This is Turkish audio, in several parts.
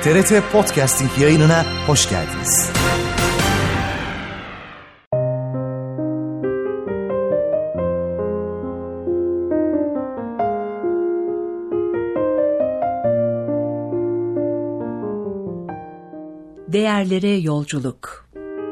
TRT Podcasting yayınına hoş geldiniz. Değerlere yolculuk.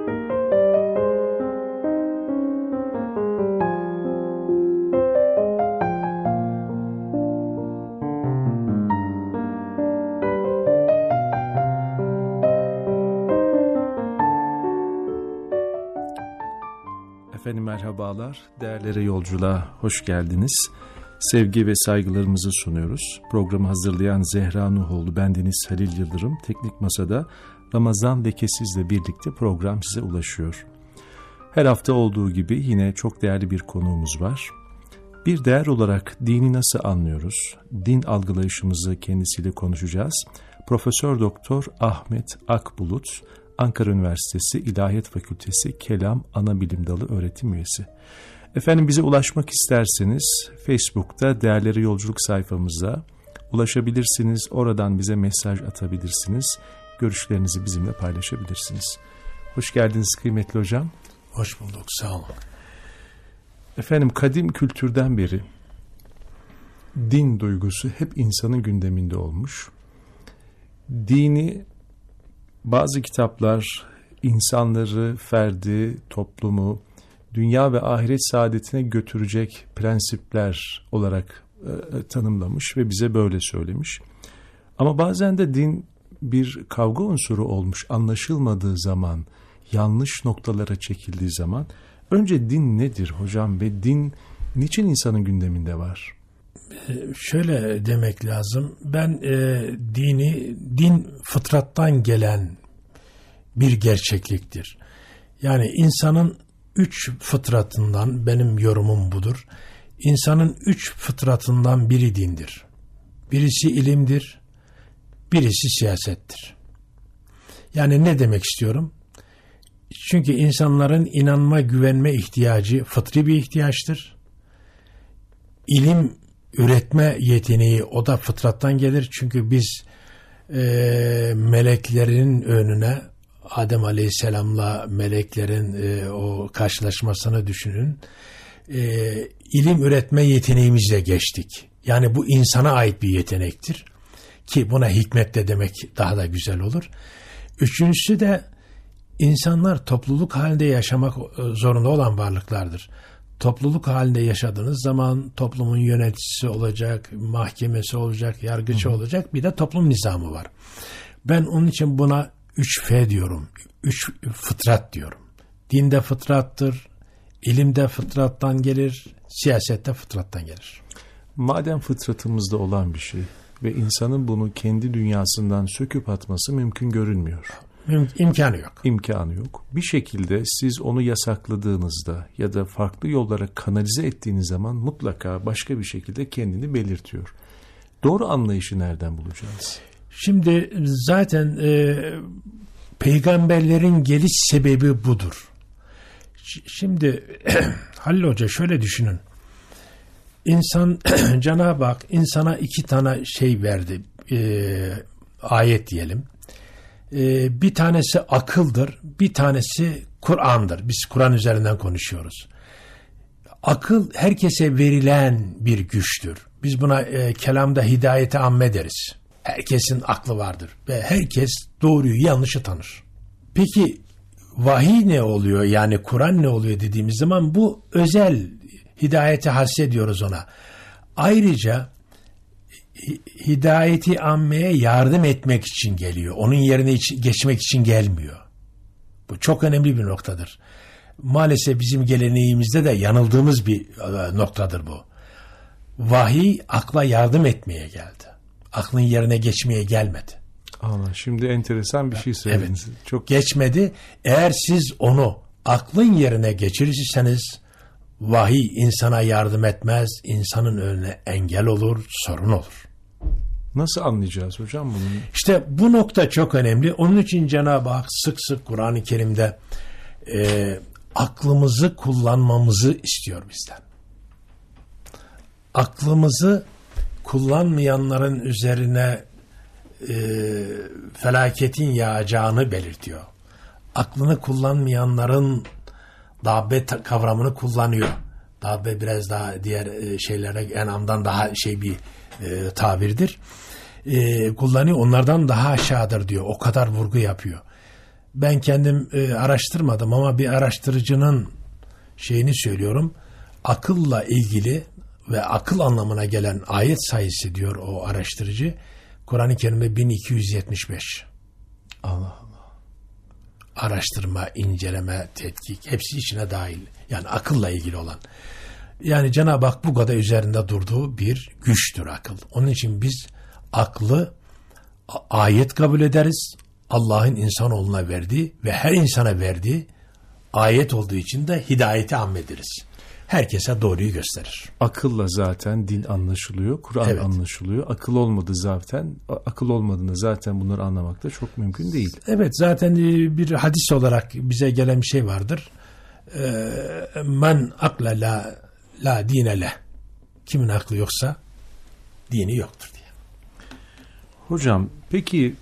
Efendim merhabalar, değerlere yolculuğa hoş geldiniz. Sevgi ve saygılarımızı sunuyoruz. Programı hazırlayan Zehra Nuhoğlu, bendeniz Halil Yıldırım. Teknik Masa'da Ramazan Lekesiz'le birlikte program size ulaşıyor. Her hafta olduğu gibi yine çok değerli bir konuğumuz var. Bir değer olarak dini nasıl anlıyoruz? Din algılayışımızı kendisiyle konuşacağız. Profesör Doktor Ahmet Akbulut, Ankara Üniversitesi İlahiyat Fakültesi Kelam Anabilim Dalı öğretim üyesi. Efendim bize ulaşmak isterseniz Facebook'ta Değerleri Yolculuk sayfamıza ulaşabilirsiniz. Oradan bize mesaj atabilirsiniz. Görüşlerinizi bizimle paylaşabilirsiniz. Hoş geldiniz kıymetli hocam. Hoş bulduk, sağ olun. Efendim kadim kültürden beri din duygusu hep insanın gündeminde olmuş. Dini bazı kitaplar insanları, ferdi, toplumu, dünya ve ahiret saadetine götürecek prensipler olarak tanımlamış ve bize böyle söylemiş. Ama bazen de din bir kavga unsuru olmuş, anlaşılmadığı zaman, yanlış noktalara çekildiği zaman. Önce din nedir hocam ve din niçin insanın gündeminde var? Şöyle demek lazım. Ben din fıtrattan gelen bir gerçekliktir. Yani insanın 3 fıtratından, benim yorumum budur. İnsanın 3 fıtratından biri dindir. Birisi ilimdir, birisi siyasettir. Yani ne demek istiyorum? Çünkü insanların inanma, güvenme ihtiyacı fıtri bir ihtiyaçtır. İlim üretme yeteneği o da fıtrattan gelir. Çünkü biz meleklerin önüne, Adem Aleyhisselam'la meleklerin o karşılaşmasını düşünün. İlim üretme yeteneğimizle geçtik. Yani bu insana ait bir yetenektir. Ki buna hikmet de demek daha da güzel olur. Üçüncüsü de insanlar topluluk halinde yaşamak zorunda olan varlıklardır. Topluluk halinde yaşadığınız zaman toplumun yöneticisi olacak, mahkemesi olacak, yargıcı olacak, bir de toplum nizamı var. Ben onun için buna 3F diyorum, 3 fıtrat diyorum. Dinde fıtrattır, ilimde fıtrattan gelir, siyasette fıtrattan gelir. Madem fıtratımızda olan bir şey ve insanın bunu kendi dünyasından söküp atması mümkün görünmüyor. İmkanı yok. İmkanı yok. Bir şekilde siz onu yasakladığınızda ya da farklı yollara kanalize ettiğiniz zaman mutlaka başka bir şekilde kendini belirtiyor. Doğru anlayışı nereden bulacağız? Şimdi zaten peygamberlerin geliş sebebi budur. Şimdi Halil Hoca şöyle düşünün. İnsan, Cenab-ı Hak insana 2 tane şey verdi. Ayet diyelim. Bir tanesi akıldır, bir tanesi Kur'an'dır. Biz Kur'an üzerinden konuşuyoruz. Akıl herkese verilen bir güçtür. Biz buna kelamda hidayete amme deriz. Herkesin aklı vardır ve herkes doğruyu yanlışı tanır. Peki vahiy ne oluyor, yani Kur'an ne oluyor dediğimiz zaman bu özel hidayete hassediyoruz ona. Ayrıca hidayeti ammeye yardım etmek için geliyor. Onun yerine geçmek için gelmiyor. Bu çok önemli bir noktadır. Maalesef bizim geleneğimizde de yanıldığımız bir noktadır bu. Vahiy akla yardım etmeye geldi. Aklın yerine geçmeye gelmedi. Allah, şimdi enteresan bir şey söylediniz. Evet, çok geçmedi. Eğer siz onu aklın yerine geçirirseniz vahiy insana yardım etmez, insanın önüne engel olur, sorun olur. Nasıl anlayacağız hocam bunu? İşte bu nokta çok önemli. Onun için Cenab-ı Hak sık sık Kur'an-ı Kerim'de aklımızı kullanmamızı istiyor bizden. Aklımızı kullanmayanların üzerine felaketin yağacağını belirtiyor. Aklını kullanmayanların dabbe kavramını kullanıyor. Dabbe biraz daha diğer şeylere enamdan daha bir tabirdir. Kullanıyor. Onlardan daha aşağıdır diyor. O kadar vurgu yapıyor. Ben kendim araştırmadım ama bir araştırıcının şeyini söylüyorum. Akılla ilgili ve akıl anlamına gelen ayet sayısı diyor o araştırıcı. Kur'an-ı Kerim'de 1275. Allah Allah. Araştırma, inceleme, tetkik hepsi içine dahil. Yani akılla ilgili olan. Yani Cenab-ı Hak bu kadar üzerinde durduğu bir güçtür akıl. Onun için biz aklı ayet kabul ederiz. Allah'ın insanoğluna verdiği ve her insana verdiği ayet olduğu için de hidayeti ammederiz. Herkese doğruyu gösterir. Akılla zaten din anlaşılıyor, Kur'an anlaşılıyor. Akıl olmadığında zaten bunları anlamak da çok mümkün değil. Evet, zaten bir hadis olarak bize gelen bir şey vardır. Men akla la dine leh. Kimin aklı yoksa dini yoktur diye. Hocam peki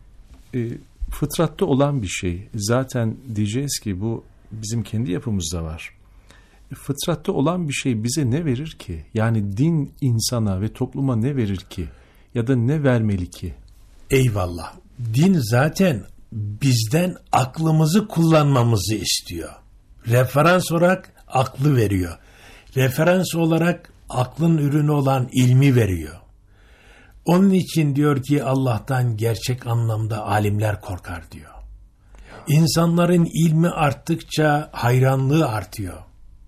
fıtratta olan bir şey, zaten diyeceğiz ki bu bizim kendi yapımızda var. Fıtratta olan bir şey bize ne verir ki? Yani din insana ve topluma ne verir ki? Ya da ne vermeli ki? Eyvallah. Din zaten bizden aklımızı kullanmamızı istiyor. Referans olarak aklı veriyor. Referans olarak aklın ürünü olan ilmi veriyor. Onun için diyor ki Allah'tan gerçek anlamda alimler korkar diyor. İnsanların ilmi arttıkça hayranlığı artıyor.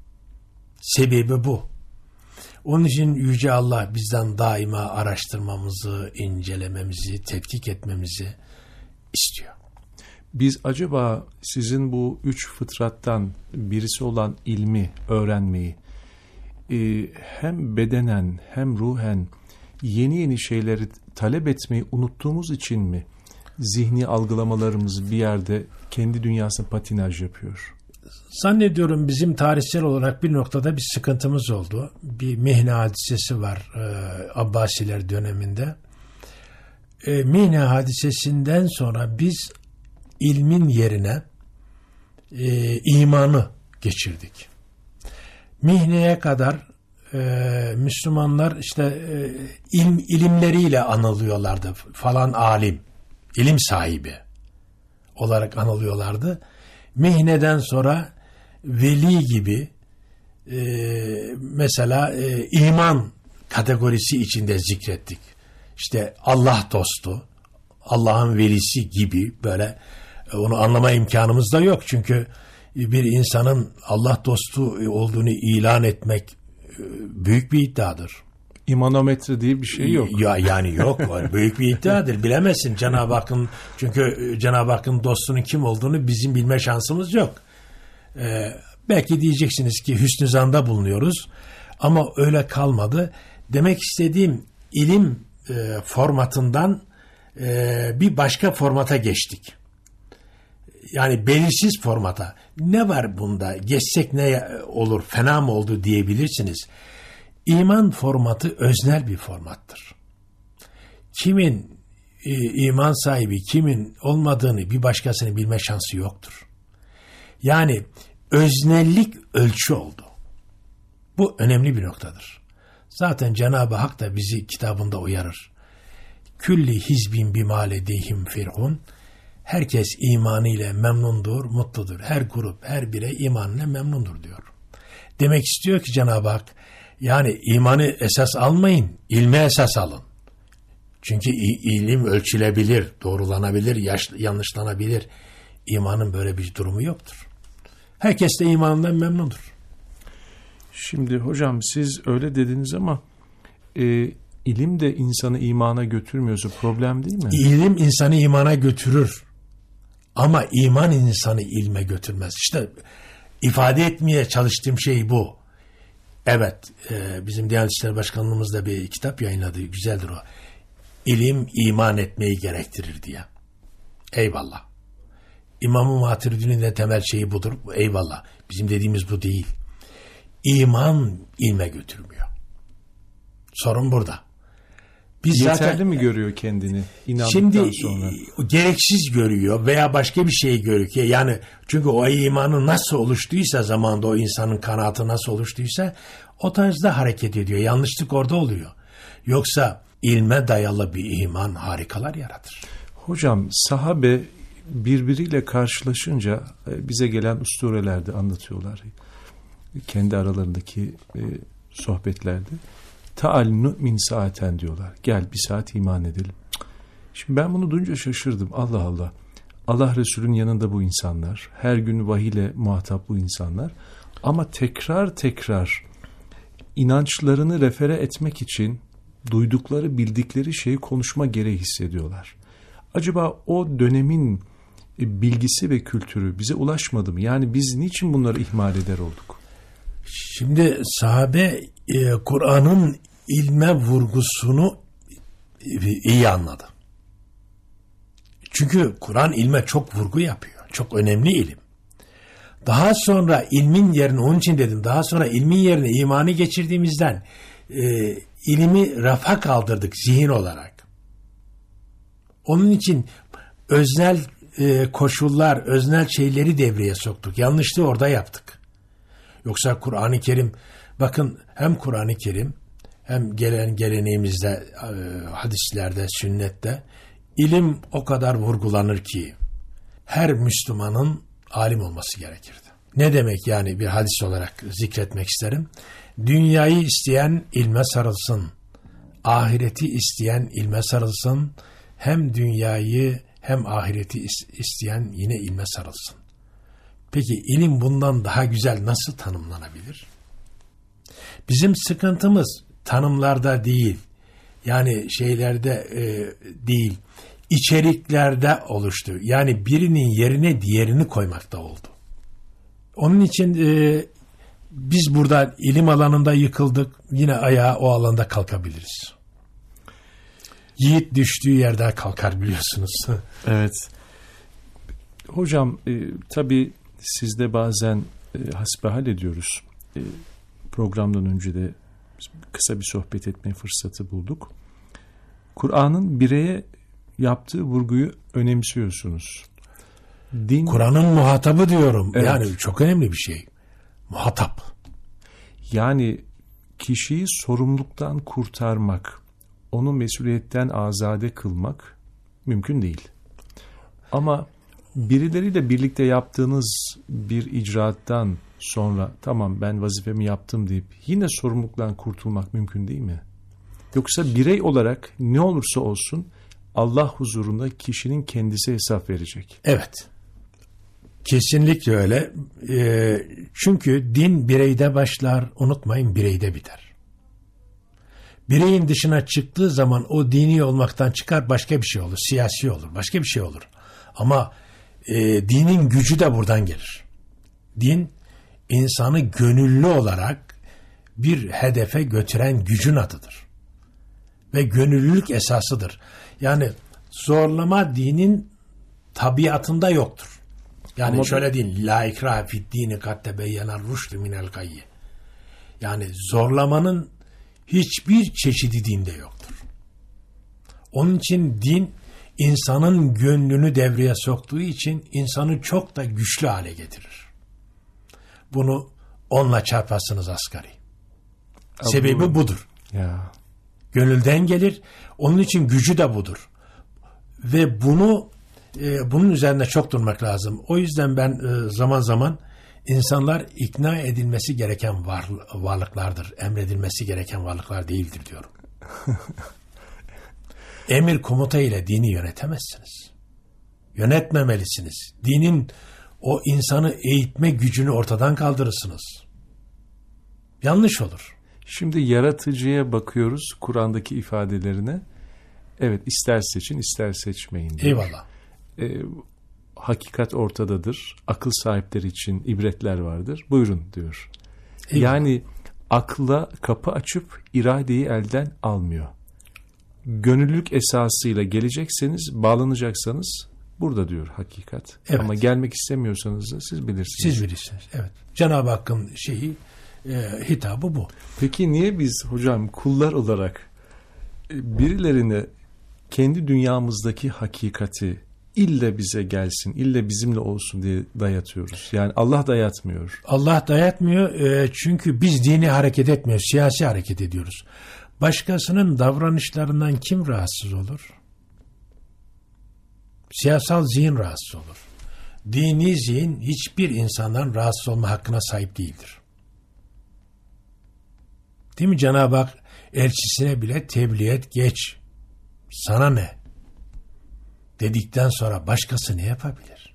Sebebi bu. Onun için Yüce Allah bizden daima araştırmamızı, incelememizi, tetkik etmemizi istiyor. Biz acaba sizin bu 3 fıtrattan birisi olan ilmi öğrenmeyi hem bedenen hem ruhen yeni şeyleri talep etmeyi unuttuğumuz için mi zihni algılamalarımız bir yerde kendi dünyasına patinaj yapıyor? Zannediyorum bizim tarihsel olarak bir noktada bir sıkıntımız oldu. Bir Mihne hadisesi var Abbasiler döneminde. Mihne hadisesinden sonra biz ilmin yerine imanı geçirdik. Mihne'ye kadar Müslümanlar işte ilimleriyle anılıyorlardı. Falan alim, ilim sahibi olarak anılıyorlardı. Mihne'den sonra veli gibi mesela iman kategorisi içinde zikrettik. İşte Allah dostu, Allah'ın velisi gibi böyle onu anlama imkanımız da yok. Çünkü bir insanın Allah dostu olduğunu ilan etmek büyük bir iddiadır. İmanometre diye bir şey yok. Yani yok. Büyük bir iddiadır. Bilemezsin Cenab-ı Hakk'ın, çünkü Cenab-ı Hakk'ın dostunun kim olduğunu bizim bilme şansımız yok. Belki diyeceksiniz ki hüsnü zanda bulunuyoruz. Ama öyle kalmadı. Demek istediğim ilim formatından bir başka formata geçtik. Yani belirsiz formata. Ne var bunda? Geçsek ne olur? Fena mı oldu diyebilirsiniz. İman formatı öznel bir formattır. Kimin iman sahibi, kimin olmadığını bir başkasının bilme şansı yoktur. Yani öznellik ölçü oldu. Bu önemli bir noktadır. Zaten Cenab-ı Hak da bizi kitabında uyarır. Külli hizbin bima ledeyhim firhun. Herkes imanıyla memnundur, mutludur. Her grup, her birey imanıyla memnundur diyor. Demek istiyor ki Cenab-ı Hak, yani imanı esas almayın, ilmi esas alın. Çünkü ilim ölçülebilir, doğrulanabilir, yanlışlanabilir. İmanın böyle bir durumu yoktur. Herkes de imanından memnundur. Şimdi hocam siz öyle dediniz ama ilim de insanı imana götürmüyorsa problem değil mi? İlim insanı imana götürür. Ama iman insanı ilme götürmez. İşte ifade etmeye çalıştığım şey bu. Evet, bizim Diyanet İşleri Başkanlığımız da bir kitap yayınladı. Güzeldir o. İlim iman etmeyi gerektirir diye. Eyvallah. İmam-ı Maturidi'nin de temel şeyi budur. Eyvallah. Bizim dediğimiz bu değil. İman ilme götürmüyor. Sorun burada. Biz yeterli zaten mi görüyor kendini inandıktan şimdi sonra? Gereksiz görüyor veya başka bir şey görüyor. Yani çünkü o imanı nasıl oluştuysa, zamanda o insanın kanaatı nasıl oluştuysa o tarzda hareket ediyor. Yanlışlık orada oluyor. Yoksa ilme dayalı bir iman harikalar yaratır. Hocam, sahabe birbiriyle karşılaşınca bize gelen usturelerde anlatıyorlar. Kendi aralarındaki sohbetlerde. Ta'al nu'min saaten diyorlar. Gel bir saat iman edelim. Şimdi ben bunu duyunca şaşırdım. Allah Allah. Allah Resulü'nün yanında bu insanlar. Her gün vahiyle muhatap bu insanlar. Ama tekrar tekrar inançlarını refere etmek için duydukları, bildikleri şeyi konuşma gereği hissediyorlar. Acaba o dönemin bilgisi ve kültürü bize ulaşmadı mı? Yani biz niçin bunları ihmal eder olduk? Şimdi sahabe Kur'an'ın ilme vurgusunu iyi anladı. Çünkü Kur'an ilme çok vurgu yapıyor. Çok önemli ilim. Daha sonra ilmin yerine, onun için dedim, daha sonra ilmin yerine imanı geçirdiğimizden ilimi rafa kaldırdık zihin olarak. Onun için öznel koşullar, öznel şeyleri devreye soktuk. Yanlışlığı orada yaptık. Yoksa Kur'an-ı Kerim, bakın hem Kur'an-ı Kerim hem geleneğimizde, hadislerde, sünnette ilim o kadar vurgulanır ki her Müslümanın alim olması gerekirdi. Ne demek yani, bir hadis olarak zikretmek isterim. Dünyayı isteyen ilme sarılsın. Ahireti isteyen ilme sarılsın. Hem dünyayı hem ahireti isteyen yine ilme sarılsın. Peki ilim bundan daha güzel nasıl tanımlanabilir? Bizim sıkıntımız tanımlarda değil, yani şeylerde değil, içeriklerde oluştu. Yani birinin yerine diğerini koymakta oldu. Onun için biz burada ilim alanında yıkıldık, yine ayağa o alanda kalkabiliriz. Yiğit düştüğü yerde kalkar, biliyorsunuz. Evet. Hocam, tabii sizde bazen hasbihal ediyoruz. Programdan önce de kısa bir sohbet etme fırsatı bulduk. Kur'an'ın bireye yaptığı vurguyu önemsiyorsunuz. Din, Kur'an'ın muhatabı diyorum. Evet. Yani çok önemli bir şey. Muhatap. yani kişiyi sorumluluktan kurtarmak, onu mesuliyetten azade kılmak mümkün değil. Ama birileriyle birlikte yaptığınız bir icraattan sonra tamam ben vazifemi yaptım deyip yine sorumluluktan kurtulmak mümkün değil mi? Yoksa birey olarak ne olursa olsun Allah huzurunda kişinin kendisi hesap verecek. Evet. Kesinlikle öyle. Çünkü din bireyde başlar, unutmayın, bireyde biter. Bireyin dışına çıktığı zaman o dini olmaktan çıkar, başka bir şey olur. Siyasi olur, başka bir şey olur. Ama dinin gücü de buradan gelir. Din, insanı gönüllü olarak bir hedefe götüren gücün adıdır. Ve gönüllülük esasıdır. Yani zorlama dinin tabiatında yoktur. Yani ama şöyle deyin, la ikrahe fid dini kad tebeyyene rüşdü minel gayy. Yani zorlamanın hiçbir çeşidi dinde yoktur. Onun için din insanın gönlünü devreye soktuğu için insanı çok da güçlü hale getirir. Bunu 10'la çarparsınız asgari. Sebebi budur. Ya. Gönülden gelir. Onun için gücü de budur. Ve bunun üzerine çok durmak lazım. O yüzden ben zaman zaman insanlar ikna edilmesi gereken varlıklardır. Emredilmesi gereken varlıklar değildir diyorum. Emir komuta ile dini yönetemezsiniz. Yönetmemelisiniz. Dinin o insanı eğitme gücünü ortadan kaldırırsınız. Yanlış olur. Şimdi yaratıcıya bakıyoruz Kur'an'daki ifadelerine. Evet, ister seçin ister seçmeyin diyor. Eyvallah. Hakikat ortadadır. Akıl sahipleri için ibretler vardır. Buyurun diyor. Eyvallah. Yani akla kapı açıp iradeyi elden almıyor. Gönüllülük esasıyla gelecekseniz, bağlanacaksanız burada diyor hakikat. Evet. Ama gelmek istemiyorsanız da siz bilirsiniz. Siz bilirsiniz. Evet. Cenab-ı Hakk'ın hitabı bu. Peki niye biz hocam kullar olarak birilerine kendi dünyamızdaki hakikati ille bize gelsin, ille bizimle olsun diye dayatıyoruz. Yani Allah dayatmıyor. Allah dayatmıyor çünkü biz dini hareket etmiyoruz, siyasi hareket ediyoruz. Başkasının davranışlarından kim rahatsız olur? Siyasal zihin rahatsız olur. Dini zihin hiçbir insandan rahatsız olma hakkına sahip değildir. Değil mi? Cenab-ı Hak elçisine bile tebliğ et, geç. Sana ne? Dedikten sonra başkası ne yapabilir?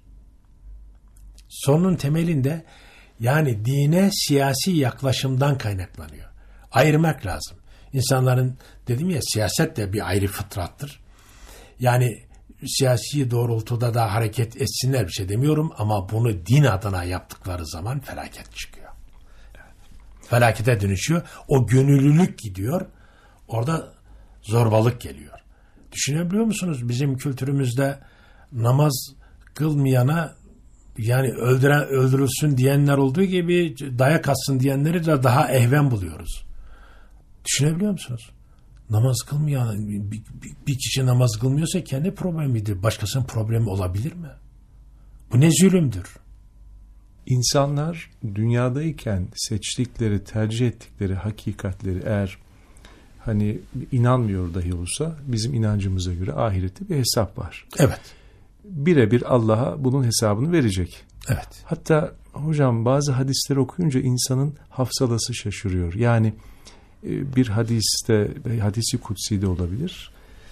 Sorunun temelinde yani dine siyasi yaklaşımdan kaynaklanıyor. Ayırmak lazım. İnsanların dedim ya siyaset de bir ayrı fıtrattır. Yani siyasi doğrultuda da hareket etsinler bir şey demiyorum ama bunu din adına yaptıkları zaman felaket çıkıyor. Felakete dönüşüyor. O gönüllülük gidiyor. Orada zorbalık geliyor. Düşünebiliyor musunuz? Bizim kültürümüzde namaz kılmayana yani öldürülsün diyenler olduğu gibi dayak atsın diyenleri de daha ehven buluyoruz. Düşünebiliyor musunuz? Namaz kılmayan bir kişi namaz kılmıyorsa kendi problemidir. Başkasının problemi olabilir mi? Bu ne zulümdür? İnsanlar dünyadayken seçtikleri, tercih ettikleri hakikatleri eğer hani inanmıyor dahi olsa bizim inancımıza göre ahirette bir hesap var. Evet. Birebir Allah'a bunun hesabını verecek. Evet. Hatta hocam bazı hadisleri okuyunca insanın hafsalası şaşırıyor. Yani bir hadiste, hadisi kutsi de olabilir.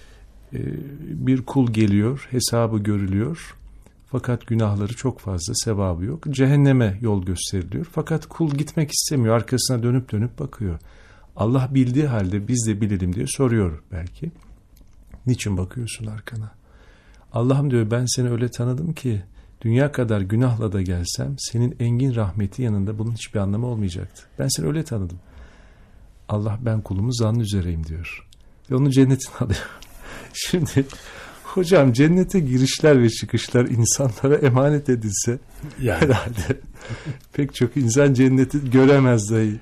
Bir kul geliyor, hesabı görülüyor. Fakat günahları çok fazla, sevabı yok. Cehenneme yol gösteriliyor. Fakat kul gitmek istemiyor. Arkasına dönüp dönüp bakıyor. Allah bildiği halde biz de bilelim diye soruyor belki. Niçin bakıyorsun arkana? Allah'ım diyor ben seni öyle tanıdım ki dünya kadar günahla da gelsem senin engin rahmeti yanında bunun hiçbir anlamı olmayacaktı. Ben seni öyle tanıdım. Allah ben kulumu zannı üzereyim diyor. Ve onu cennetine alıyor. Şimdi hocam cennete girişler ve çıkışlar insanlara emanet edilse yani. Herhalde pek çok insan cenneti göremez dahi.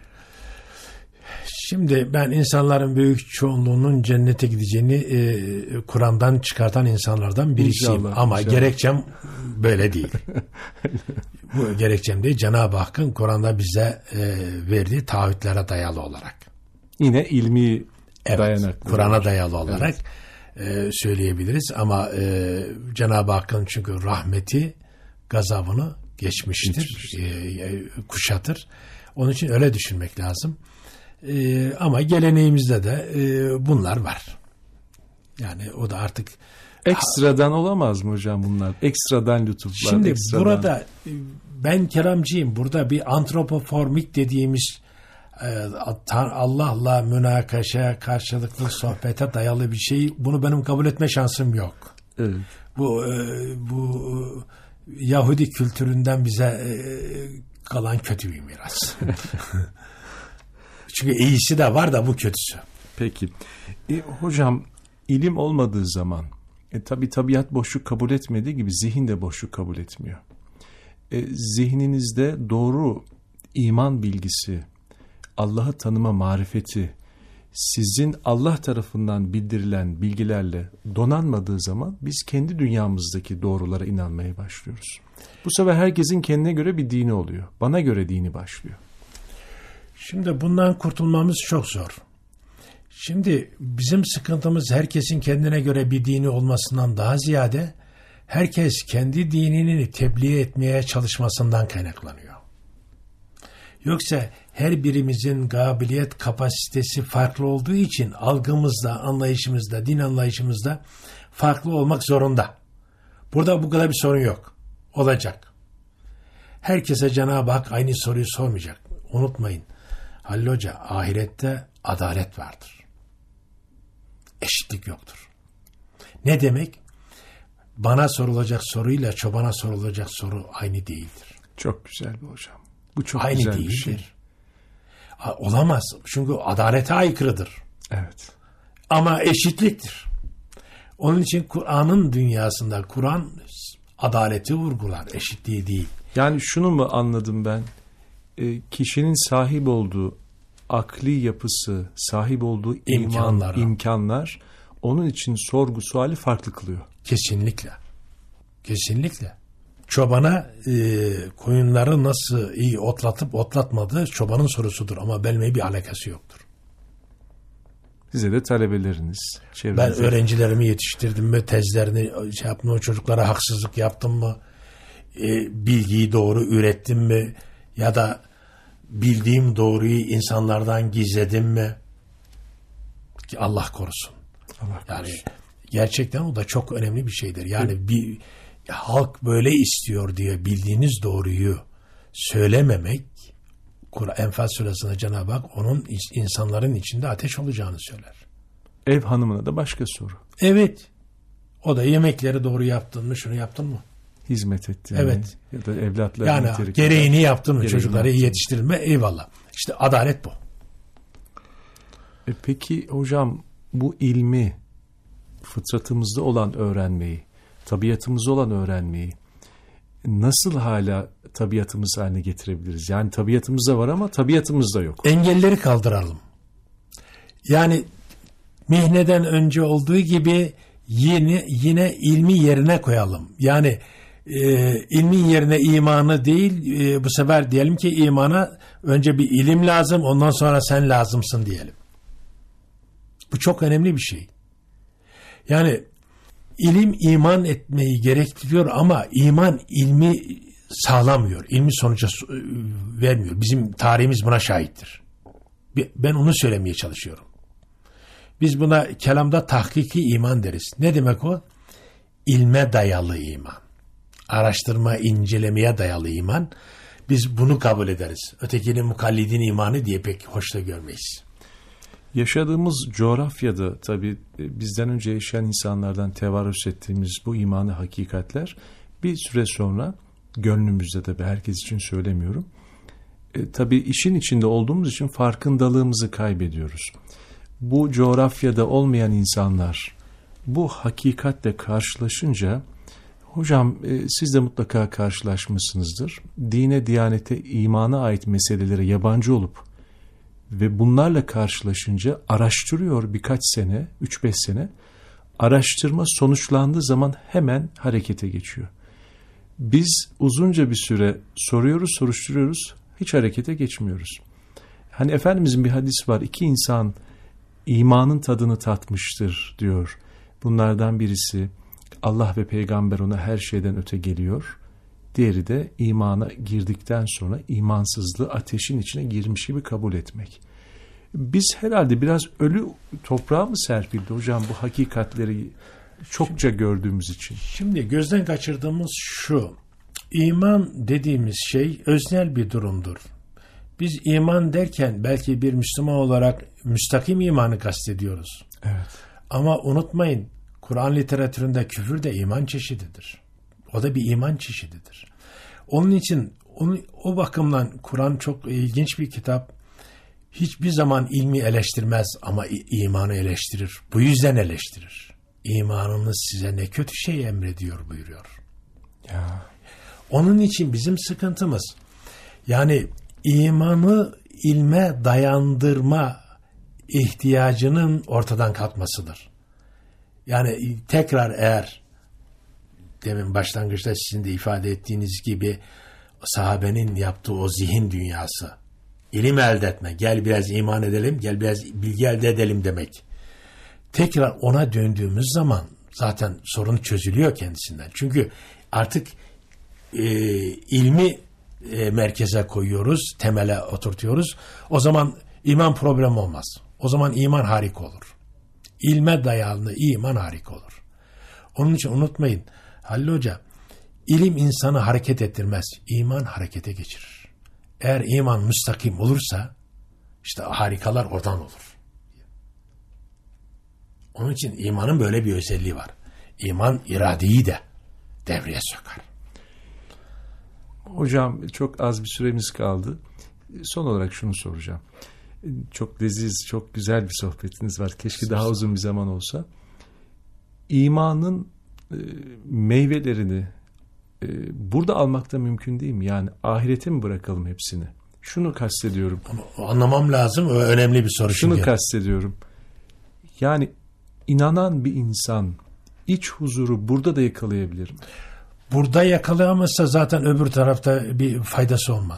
Şimdi ben insanların büyük çoğunluğunun cennete gideceğini Kur'an'dan çıkartan insanlardan birisiyim. İnşallah, ama inşallah. Gerekçem böyle değil. Bu gerekçem değil. Cenab-ı Hakk'ın Kur'an'da bize verdiği taahhütlere dayalı olarak. Yine ilmi dayanaklı. Kur'an'a dayalı olarak söyleyebiliriz. Ama Cenab-ı Hakk'ın çünkü rahmeti gazabını geçmiştir. Kuşatır. Onun için öyle düşünmek lazım. Ama geleneğimizde de bunlar var. Yani o da artık ekstradan olamaz mı hocam bunlar? Ekstradan lütuflar. Şimdi ekstradan. burada ben kelamcıyım. Burada bir antropoformik dediğimiz Allah'la münakaşa, karşılıklı sohbete dayalı bir şey. Bunu benim kabul etme şansım yok. Evet. Bu Yahudi kültüründen bize kalan kötü bir miras. Çünkü iyisi de var da bu kötüsü. Peki. Hocam ilim olmadığı zaman tabi tabiat boşluk kabul etmediği gibi zihin de boşluk kabul etmiyor. Zihninizde doğru iman bilgisi, Allah'ı tanıma marifeti sizin Allah tarafından bildirilen bilgilerle donanmadığı zaman biz kendi dünyamızdaki doğrulara inanmaya başlıyoruz. Bu sefer herkesin kendine göre bir dini oluyor. Bana göre dini başlıyor. Şimdi bundan kurtulmamız çok zor. Şimdi bizim sıkıntımız herkesin kendine göre bir dini olmasından daha ziyade herkes kendi dinini tebliğ etmeye çalışmasından kaynaklanıyor. Yoksa her birimizin kabiliyet kapasitesi farklı olduğu için algımızda, anlayışımızda, din anlayışımızda farklı olmak zorunda. Burada bu kadar bir sorun yok. Olacak. Herkese Cenab-ı Hak aynı soruyu sormayacak. Unutmayın. Halil Hoca, ahirette adalet vardır. Eşitlik yoktur. Ne demek? Bana sorulacak soruyla çobana sorulacak soru aynı değildir. Çok güzel bu hocam. Bu çok aynı güzel değildir. bir şey. Olamaz. Çünkü adalete aykırıdır. Evet. Ama eşitliktir. Onun için Kur'an'ın dünyasında Kur'an adaleti vurgular, eşitliği değil. Yani şunu mu anladım ben? Kişinin sahip olduğu akli yapısı, sahip olduğu imkanlar onun için sorgu suali farklı kılıyor. Kesinlikle. Kesinlikle. Çobana koyunları nasıl iyi otlatıp otlatmadığı çobanın sorusudur ama benimle bir alakası yoktur. Size de talebeleriniz, Ben öğrencilerimi yetiştirdim mi, tezlerini yaptım mı, çocuklara haksızlık yaptım mı, bilgiyi doğru ürettim mi ya da bildiğim doğruyu insanlardan gizledim mi? Ki Allah korusun. Yani gerçekten o da çok önemli bir şeydir. Yani bir halk böyle istiyor diye bildiğiniz doğruyu söylememek, Enfal suresinde Cenab-ı Hak onun insanların içinde ateş olacağını söyler. Ev hanımına da başka soru. Evet. O da yemekleri doğru yaptın mı, şunu yaptın mı? Hizmet ettin evet. mi? Ya da evlatlarına yani gereğini yaptın mı? Çocukları iyi yetiştirdin mi? Eyvallah. İşte adalet bu. Peki hocam, bu ilmi, fıtratımızda olan öğrenmeyi, tabiatımızda olan öğrenmeyi nasıl hala tabiatımız haline getirebiliriz? Yani tabiatımızda var ama tabiatımızda yok. Engelleri kaldıralım. Yani mihneden önce olduğu gibi yine ilmi yerine koyalım. Yani ilmin yerine imanı değil, bu sefer diyelim ki imana önce bir ilim lazım, ondan sonra sen lazımsın diyelim. Bu çok önemli bir şey. Yani ilim iman etmeyi gerektiriyor ama iman ilmi sağlamıyor. İlmi sonuca vermiyor. Bizim tarihimiz buna şahittir. Ben onu söylemeye çalışıyorum. Biz buna kelamda tahkiki iman deriz. Ne demek o? İlme dayalı iman. Araştırma, incelemeye dayalı iman. Biz bunu kabul ederiz. Ötekinin mukallidin imanı diye pek hoş da görmeyiz. Yaşadığımız coğrafyada tabii bizden önce yaşayan insanlardan tevarüs ettiğimiz bu imanı hakikatler bir süre sonra gönlümüzde, tabii herkes için söylemiyorum. Tabii işin içinde olduğumuz için farkındalığımızı kaybediyoruz. Bu coğrafyada olmayan insanlar bu hakikatle karşılaşınca, hocam siz de mutlaka karşılaşmışsınızdır. Dine, diyanete, imana ait meselelere yabancı olup ve bunlarla karşılaşınca araştırıyor birkaç sene, 3-5 sene. Araştırma sonuçlandığı zaman hemen harekete geçiyor. Biz uzunca bir süre soruyoruz, soruşturuyoruz, hiç harekete geçmiyoruz. Hani Efendimizin bir hadis var, 2 insan imanın tadını tatmıştır diyor. Bunlardan birisi Allah ve peygamber ona her şeyden öte geliyor. Diğeri de imana girdikten sonra imansızlığı ateşin içine girmiş gibi kabul etmek. Biz herhalde biraz ölü toprağa mı serpildi hocam bu hakikatleri çokça gördüğümüz için? Şimdi gözden kaçırdığımız şu, iman dediğimiz şey öznel bir durumdur. Biz iman derken belki bir Müslüman olarak müstakim imanı kastediyoruz. Evet. Ama unutmayın, Kur'an literatüründe küfür de iman çeşididir. O da bir iman çeşididir. Onun için o bakımdan Kur'an çok ilginç bir kitap. Hiçbir zaman ilmi eleştirmez ama imanı eleştirir. Bu yüzden eleştirir. İmanınız size ne kötü şey emrediyor buyuruyor. Ya. Onun için bizim sıkıntımız, yani imanı ilme dayandırma ihtiyacının ortadan kalkmasıdır. Yani tekrar eğer demin başlangıçta sizin de ifade ettiğiniz gibi sahabenin yaptığı o zihin dünyası, ilim elde etme, gel biraz iman edelim, gel biraz bilgi elde edelim demek. Tekrar ona döndüğümüz zaman zaten sorun çözülüyor kendisinden. Çünkü artık ilmi merkeze koyuyoruz, temele oturtuyoruz. O zaman iman problem olmaz. O zaman iman harika olur. İlme dayalı iman harika olur. Onun için unutmayın Halil Hoca, ilim insanı hareket ettirmez, iman harekete geçirir. Eğer iman müstakim olursa işte harikalar oradan olur. Onun için imanın böyle bir özelliği var. İman iradeyi de devreye sokar. Hocam çok az bir süremiz kaldı. Son olarak şunu soracağım. Çok leziz, çok güzel bir sohbetiniz var. Keşke daha uzun bir zaman olsa. İmanın meyvelerini burada almak da mümkün değil mi? Yani ahirete mi bırakalım hepsini? Şunu kastediyorum. Anlamam lazım. O önemli bir soru. Şunu kastediyorum. Yani inanan bir insan iç huzuru burada da yakalayabilir mi? Burada yakalayamazsa zaten öbür tarafta bir faydası olmaz.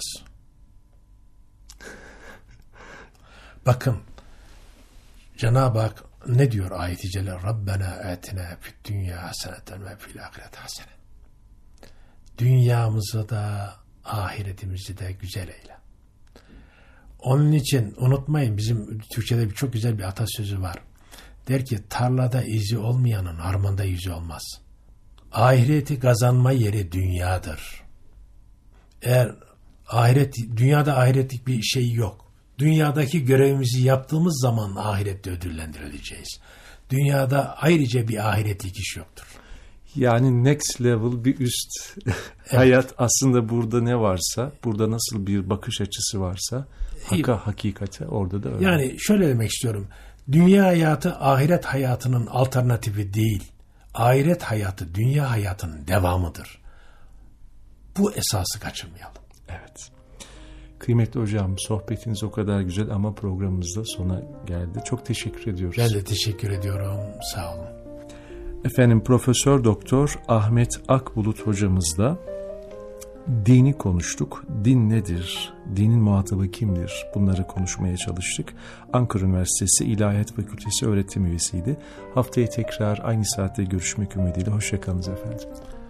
Bakın Cenab-ı Hak ne diyor ayet-i celle? Rabbena atina fid dünya haseneten ve fil ahireti hasene. Dünyamızı da ahiretimizi de güzel eyle. Onun için unutmayın, bizim Türkçe'de çok güzel bir atasözü var. Der ki tarlada izi olmayanın harmanda yüzü olmaz. Ahireti kazanma yeri dünyadır. Eğer dünyada ahiretlik bir şey yok. Dünyadaki görevimizi yaptığımız zaman ahirette ödüllendirileceğiz. Dünyada ayrıca bir ahiretlik iş yoktur. Yani next level, bir üst hayat aslında burada ne varsa, burada nasıl bir bakış açısı varsa hakikate orada da öyle. Yani şöyle demek istiyorum. Dünya hayatı ahiret hayatının alternatifi değil. Ahiret hayatı dünya hayatının devamıdır. Bu esası kaçırmayalım. Evet. Kıymetli hocam, sohbetiniz o kadar güzel ama programımız da sona geldi. Çok teşekkür ediyoruz. Ben de teşekkür ediyorum. Sağ olun. Efendim, Profesör Doktor Ahmet Akbulut hocamızla dini konuştuk. Din nedir? Dinin muhatabı kimdir? Bunları konuşmaya çalıştık. Ankara Üniversitesi İlahiyat Fakültesi öğretim üyesiydi. Haftaya tekrar aynı saatte görüşmek ümidiyle. Hoşça kalınız efendim.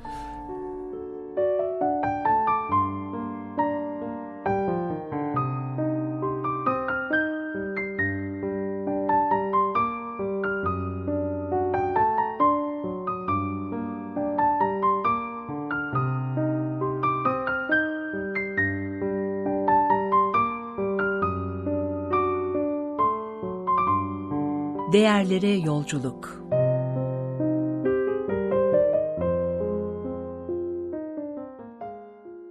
Değerlere yolculuk.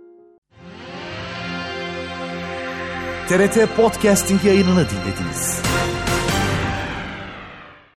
TRT Podcasting yayınını dinlediniz.